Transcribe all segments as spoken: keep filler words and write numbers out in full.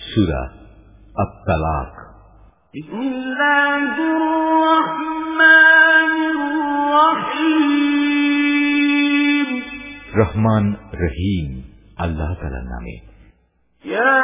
সূরা আত-তালাক। বিসমিল্লাহির রহমানির রহিম। রহমান রহিম আল্লাহ তাআলার নামে। ইয়া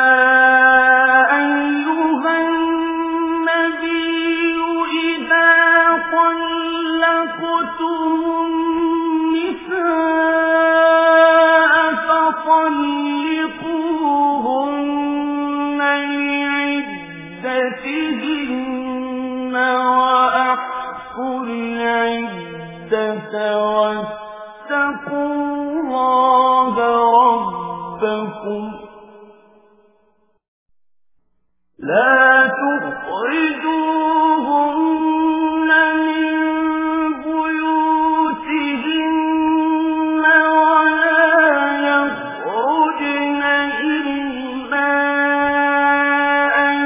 واتقوا الله ربكم لا تخرجوهن من بيوتهن ولا يخرجن إلا أن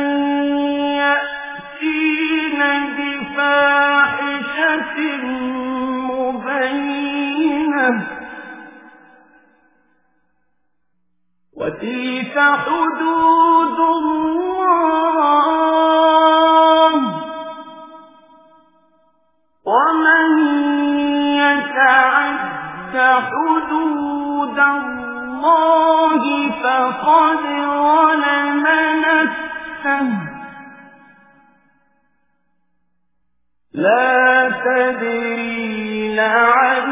يأتين بفاحشة وتلك حدود الله ومن يتعد حدود الله فقد ظلم نفسه لا تدري لعل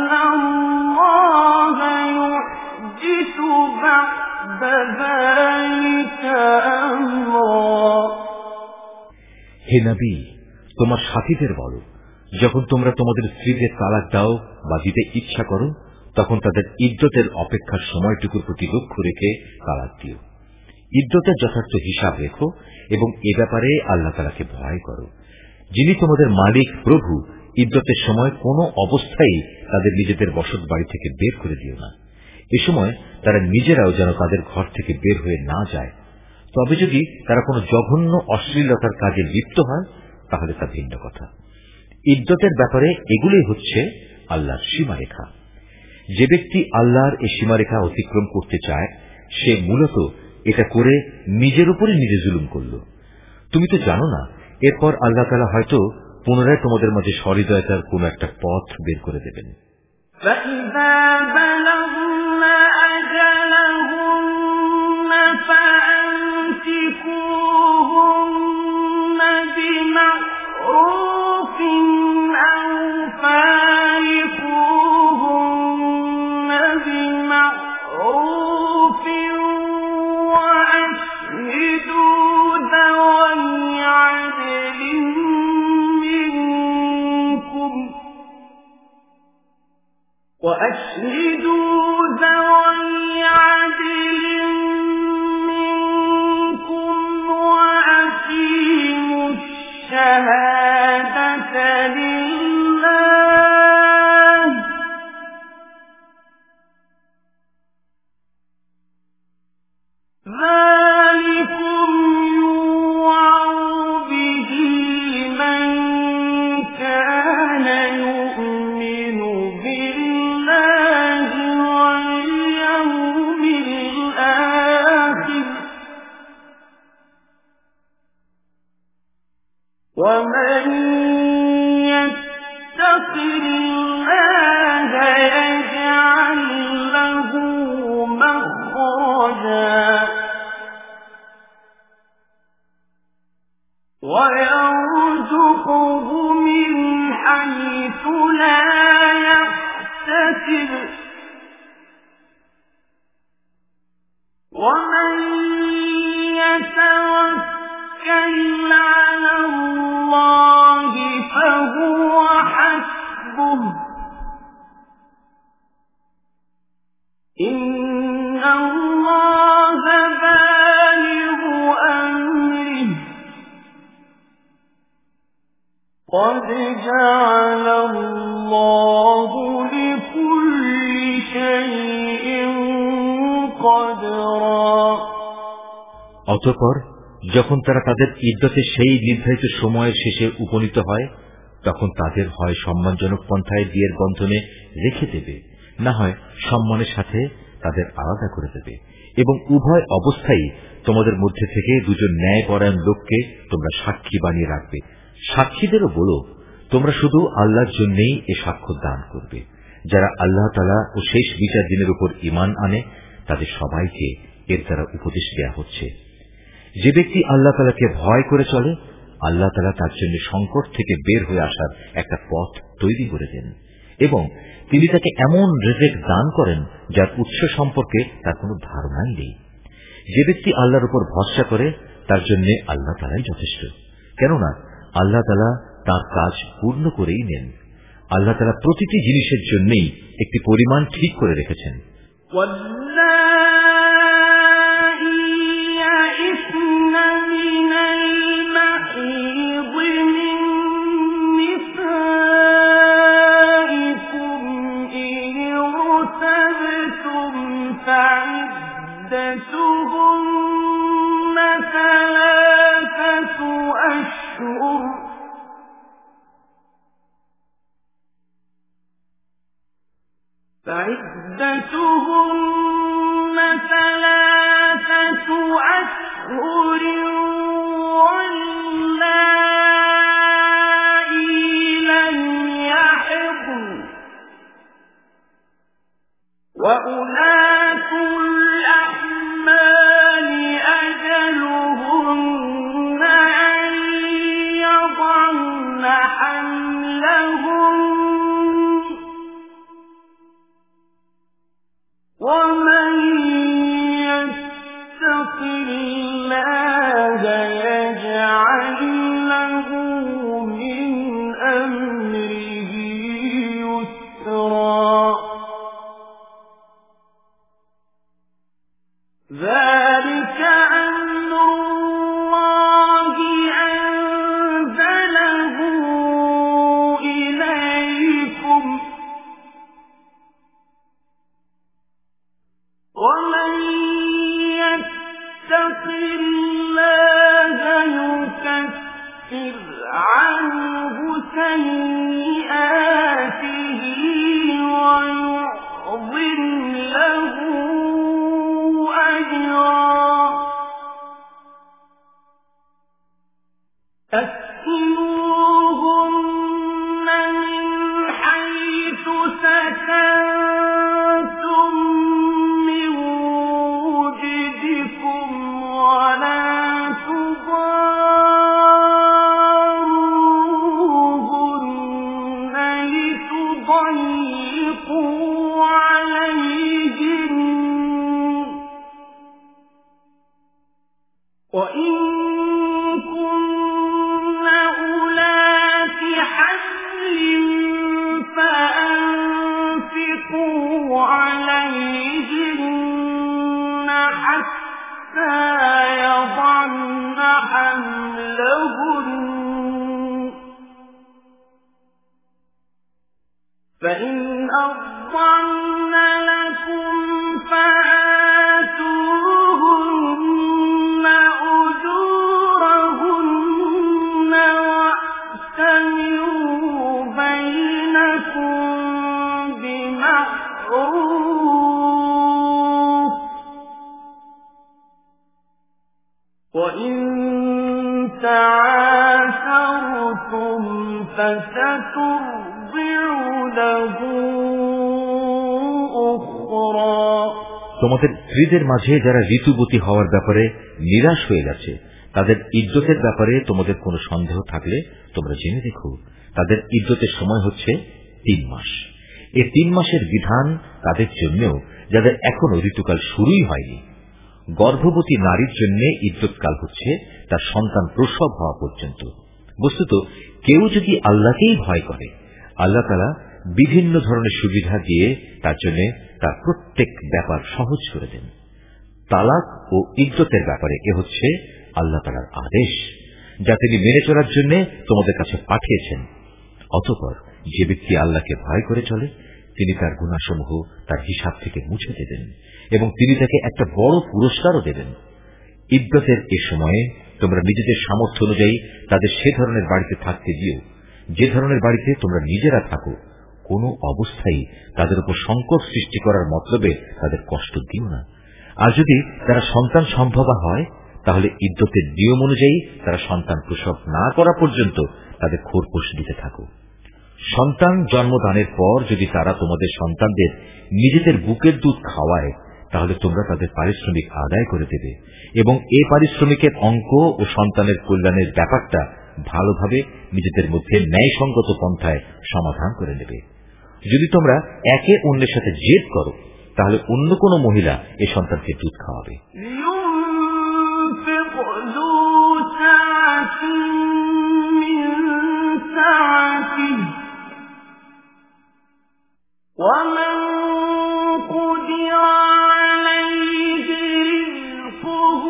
الله يحدث بعد ذلك أمرا। হে নবী, তোমার সাথীদের বলো, যখন তোমরা তোমাদের স্ত্রীদের তালাক দাও বা দিতে ইচ্ছা করো, তখন তাদের ইদ্যতের অপেক্ষার সময়টুকুর প্রতি লক্ষ্য রেখে তালাক দিও। ইদ্যতের যথার্থ হিসাব রেখো এবং এ ব্যাপারে আল্লাহ তাআলাকে ভয় করো। যিনি তোমাদের মালিক প্রভু, ইদ্যতের সময় কোন অবস্থায় তাদের নিজেদের বসত বাড়ি থেকে বের করে দিও না। এ সময় তারা নিজেরাও যেন তাদের ঘর থেকে বের হয়ে না যায়। তবে যদি তারা কোনো জঘন্য অশ্লীলতার কাজে লিপ্ত হয় তাহলে তা ভিন্ন কথা। ইদ্যতের ব্যাপারে এগুলোই হচ্ছে আল্লাহর সীমারেখা। যে ব্যক্তি আল্লাহর এই সীমারেখা অতিক্রম করতে চায় সে মূলত এটা করে নিজের উপরই নিজে জুলুম করল। তুমি তো জানো না, এরপর আল্লাহ তাআলা হয়তো পুনরায় তোমাদের মাঝে সহৃদয়তার কোন একটা পথ বের করে দেবেন। فَإِذَا بَلَغْنَ أَجَلَهُنَّ فَأَمْسِكُوهُنَّ بِمَعْرُوفٍ أَوْ فَارِقُوهُنَّ بِمَعْرُوفٍ وَأَشْهِدُوا ذَوَيْ عَدْلٍ وَأَشْهِدُوا ذَوَيْ عَدْلٍ مِّنكُمْ وَأَقِيمُوا الشَّهَادَةَ لِلَّهِ ذَلِكُمْ يُوعَظُ بِهِ مَن كَانَ يُؤْمِنُ بِاللَّهِ وَالْيَوْمِ الْآخِرِ وَمَن يَتَّقِ اللَّهَ يَجْعَل لَّهُ مَخْرَجًا وَيَرْزُقْهُ مِنْ حَيْثُ لَا يَحْتَسِبُ وَمَن يَتَوَكَّلْ عَلَى اللَّهِ فَهُوَ حَسْبُهُ إِنَّ اللَّهَ بالغ أمره قد جعل الله لكل شيء قدرا। অতঃপর যখন তারা তাদের ইদ্যতের সেই নির্ধারিত সময়ের শেষে উপনীত হয় তখন তাদের হয় সম্মানজনক পন্থায় বিয়ের বন্ধনে রেখে দেবে, না হয় সম্মানের সাথে তাদের আলাদা করে দেবে এবং উভয় অবস্থায় তোমাদের মধ্যে থেকে দুজন ন্যায়পরায়ণ লোককে তোমরা সাক্ষী বানিয়ে রাখবে। সাক্ষীদেরও বলো, তোমরা শুধু আল্লাহর জন্যই এ সাক্ষ্য দান করবে। যারা আল্লাহ তাআলা ও শেষ বিচার দিনের উপর ঈমান আনে তাদের সবাইকে এর দ্বারা উপদেশ দেয়া হচ্ছে। যে ব্যক্তি আল্লাহ তাআলাকে ভয় করে চলে, আল্লাহ তাআলা তার জন্য সংকট থেকে বের হয়ে আসার একটা পথ তৈরি করে দেন এবং তিনি তাকে এমন রিজিক দান করেন যার উৎস সম্পর্কে তার কোনো ধারণাই নেই। যে ব্যক্তি আল্লাহর উপর ভরসা করে তার জন্য আল্লাহ তাআলাই যথেষ্ট, কেননা আল্লাহ তাআলা তার কাজ পূর্ণ করেই নেন। আল্লাহ তাআলা প্রতিটি জিনিসের জন্যই একটি পরিমাণ ঠিক করে রেখেছেন। فعدتهن ثلاثة أشهر واللائي لم يحضن وأولاة الأحمال أجلهن أن يضعن حملهن ومن يتق الله يجعل له من أمره يسرا ذلك أمر الله أنزله إليكم ومن يتق الله يكفر عنه سيئاته ويعظم له أجرا أسكنوهن من حيث سكنتم من وجدكم ولا تضاروهن لتضيقوا عليهن وإن كن أولات حمل فأنفقوا عليهن حتى يضعن حملهن فإن أرضعن لكم فآتوهن أجورهن واعتمروا بينكم بمعروف وإن تعاثرتم فسترضع له أخرى তোমাদের স্ত্রীদের মাঝে যারা ঋতুবতী হওয়ার ব্যাপারে নিরাশ হয়ে যাচ্ছে তাদের ইদ্যতের ব্যাপারে তোমাদের কোনো সন্দেহ থাকলে তোমরা জেনে দেখো, তাদের ইদ্যতের সময় হচ্ছে তিন মাস। এই তিন মাসের বিধান তাদের জন্যও যাদের এখনো ঋতুকাল শুরুই হয়নি। গর্ভবতী নারীর জন্য ইদ্যতকাল হচ্ছে তার সন্তান প্রসব হওয়া পর্যন্ত। বস্তুত কেউ যদি আল্লাহকেই ভয় করে, আল্লাহ তাআলা বিভিন্ন ধরনের সুবিধা দিয়ে তার জন্য তার প্রত্যেক ব্যাপার সহজ করে দেন। তালাক ও ইদ্যতের ব্যাপারে এ হচ্ছে আল্লাহ তাআলার আদেশ, যা তিনি মেনে চলার জন্য তোমাদের কাছে পাঠিয়েছেন। অতঃপর যে ব্যক্তি আল্লাহকে ভয় করে চলে তিনি তার গুনাহসমূহ তার হিসাব থেকে মুছে দেবেন এবং তিনি তাকে একটা বড় পুরস্কারও দেবেন। ইদ্যতের এ সময়ে তোমরা নিজেদের সামর্থ্য অনুযায়ী তাদের সে ধরনের বাড়িতে থাকতে দিও যে ধরনের বাড়িতে তোমরা নিজেরা থাকো। কোনো অবস্থায় তাদের উপর সংকট সৃষ্টি করার মতলবে তাদের কষ্ট দিও না। আর যদি তারা সন্তান সম্ভবা হয় তাহলে ইদ্যতের নিয়ম অনুযায়ী তারা সন্তান প্রসব না করা পর্যন্ত তাদের খোরপোশ দিতে থাকো। সন্তান জন্মদানের পর যদি তারা তোমাদের সন্তানদের নিজেদের বুকের দুধ খাওয়ায় তাহলে তোমরা তাদের পারিশ্রমিক আদায় করে দেবে এবং এই পারিশ্রমিকের অঙ্ক ও সন্তানের কল্যাণের ব্যাপারটা ভালোভাবে নিজেদের মধ্যে ন্যায়সঙ্গত পন্থায় সমাধান করে নেবে। যদি তোমরা একে অন্যের সাথে জেদ করো তাহলে অন্য কোন মহিলা এ সন্তানকে দুধ খাওয়াবে। ومن قدر عليه رزقه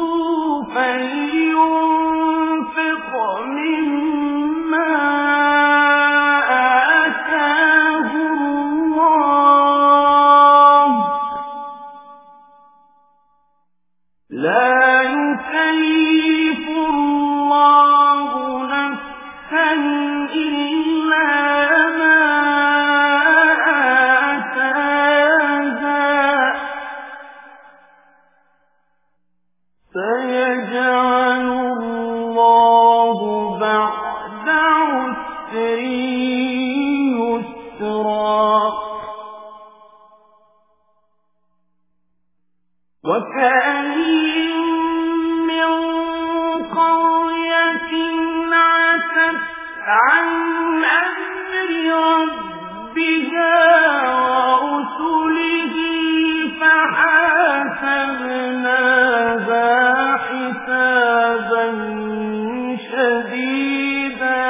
فلينفق مما آتاه الله لا يكلف الله نفسا إلا ما سيجعل الله بعد عسر يسرا وكأين من قرية عتت عن أمر ربها ورسله فحاسبناها حسابا شديدا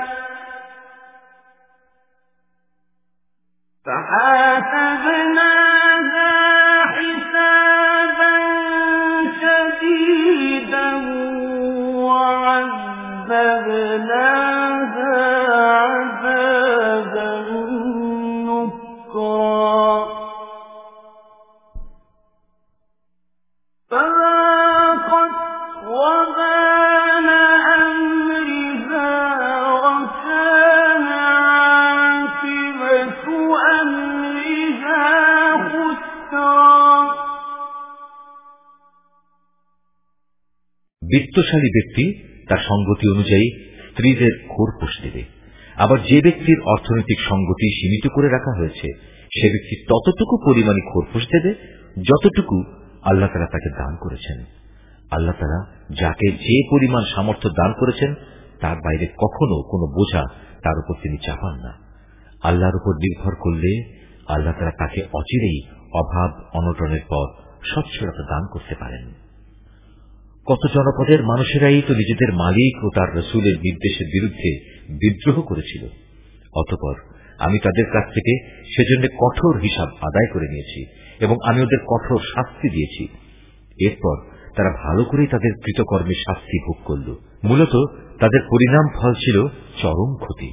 فحاسبناها حسابا شديدا وعذبناها عذابا نكرا فذاقت وبال أمرها وكان عاقبة أمرها خسرا বিত্তশালী ব্যক্তি তার সঙ্গতি অনুযায়ী স্ত্রীদের খোরপোশ দেবে। আবার যে ব্যক্তির অর্থনৈতিক সঙ্গতি সীমিত করে রাখা হয়েছে সে ব্যক্তি ততটুকু পরিমাণে খোরপোশ দেবে যতটুকু আল্লাহ তাআলা তাকে দান করেছেন। আল্লাহ তাআলা যাকে যে পরিমাণ সামর্থ্য দান করেছেন তার বাইরে কখনো কোনো বোঝা তার উপর তিনি চাপান না। আল্লাহর উপর নির্ভর করলে আল্লাহ তাআলা তাকে অচিরেই অভাব অনটনের পর সচ্ছলতা দান করতে পারেন। কত জনপদের মানুষেরাই তো নিজেদের মালিক ও তার রাসূলের নির্দেশের বিরুদ্ধে বিদ্রোহ করেছিল, অতঃপর আমি তাদের কাছ থেকে সেজন্য কঠোর হিসাব আদায় করে নিয়েছি এবং আমি ওদের কঠোর শাস্তি দিয়েছি। এরপর তারা ভালো করেই তাদের কৃতকর্মের শাস্তি ভোগ করল। মূলত তাদের পরিণাম ফল ছিল চরম ক্ষতি।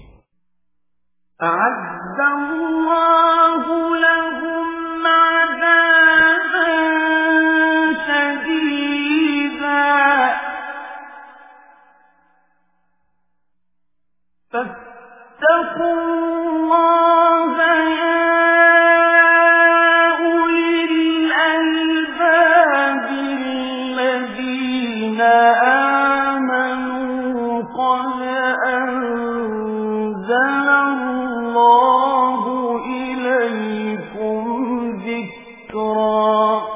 فاتقوا الله يا أولي الألباب الذين آمنوا قد أنزل الله إليكم ذكرا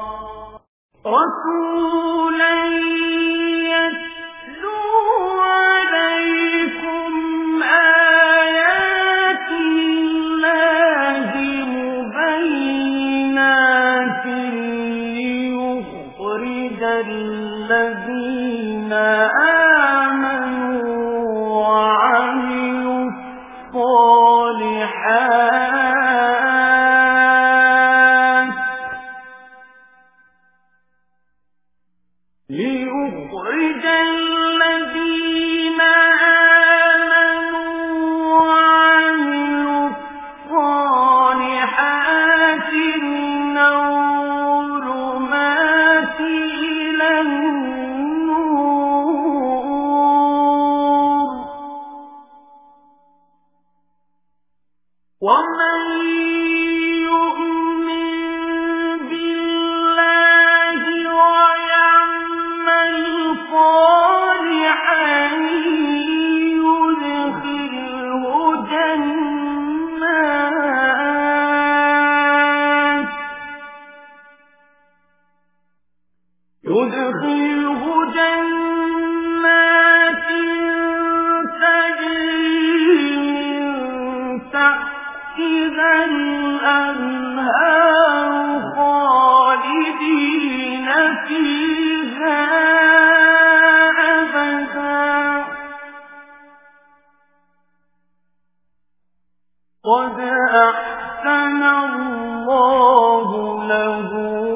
رسولا الذين آمنوا وعملوا الصالحات ليخرج الذين آمنوا وعملوا الصالحات من الظلمات إلى النور ومن يؤمن بالله يدخله جنات تجري من تحتها الأنهار خالدين فيها أبدا قد أحسن الله له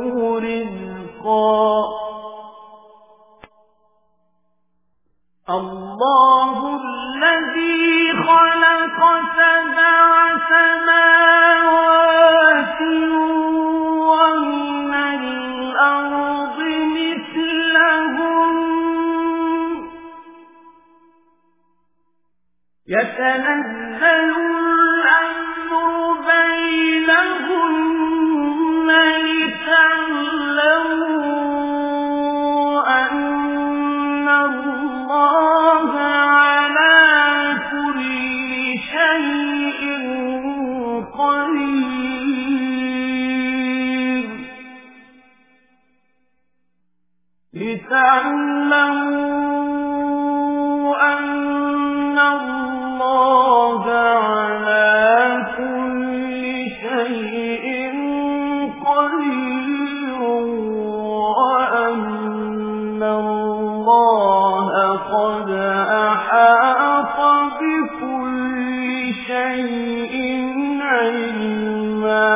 رزقا الله الذي خلق سبع سماوات ومن الأرض مثلهم يتنزل الأمر بينهن لتعلموا أن الله على كل شيء قدير لتعلموا أن الله على كل شيء قدير وأن الله قد أحاط بكل شيء علما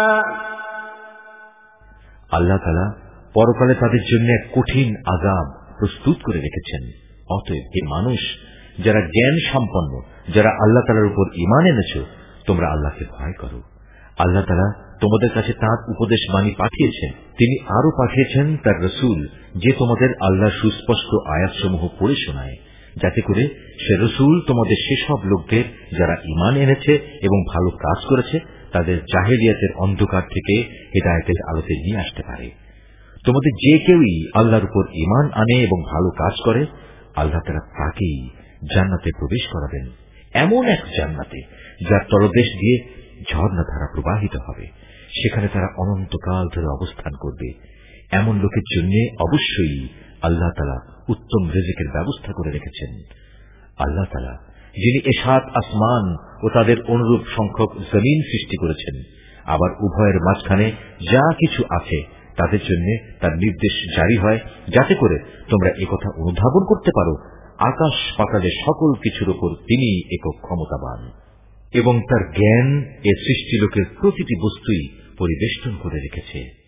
আল্লাহ তাআলা পরকালে তাদের জন্য এক কঠিন আযাব প্রস্তুত করে রেখেছেন। অতএব হে মানুষ, যারা জ্ঞান সম্পন্ন, যারা আল্লাহ তাআলার উপর ঈমান এনেছো, তোমরা আল্লাহকে ভয় করো। আল্লাহ তাআলা তোমাদের কাছে তাঁর উপদেশ বাণী পাঠিয়েছেন। তিনি আরো পাঠিয়েছেন তার রাসূল, যে তোমাদের আল্লাহর সুস্পষ্ট আয়াতসমূহ পড়ে শোনায়, যাতে করে সে রাসূল তোমাদের সেসব লোকদের যারা ঈমান এনেছে এবং ভালো কাজ করেছে তাদের জাহেলিয়াতের অন্ধকার থেকে হিদায়াতের আলোতে নিয়ে আসতে পারে। তোমাদের যে কেউই আল্লাহর উপর ঈমান আনে এবং ভালো কাজ করে, আল্লাহ তাআলা তাকেই জান্নাতে প্রবেশ করাবেন, এমন এক জান্নাতে যার তলদেশ দিয়ে ঝর্ণাধারা প্রবাহিত হবে। সেখানে তারা অনন্তকাল ধরে অবস্থান করবে। এমন লোকের জন্য অবশ্যই আল্লাহ তাআলা উত্তম রিজিকের ব্যবস্থা করে রেখেছেন। আল্লাহ তাআলা যিনি এ সাত আসমান ও তাদের অনুরূপ সংখ্যক জমিন সৃষ্টি করেছেন, আবার উভয়ের মাঝখানে যা কিছু আছে তাদের জন্য তার নির্দেশ জারি হয়, যাতে করে তোমরা একথা অনুধাবন করতে পারো আকাশ পাতালের সকল কিছুর উপর তিনি একক ক্ষমতাবান, এবং তার জ্ঞান এ সৃষ্টি লোকের প্রতিটি বস্তুই পরিবেষ্টন করে রেখেছে।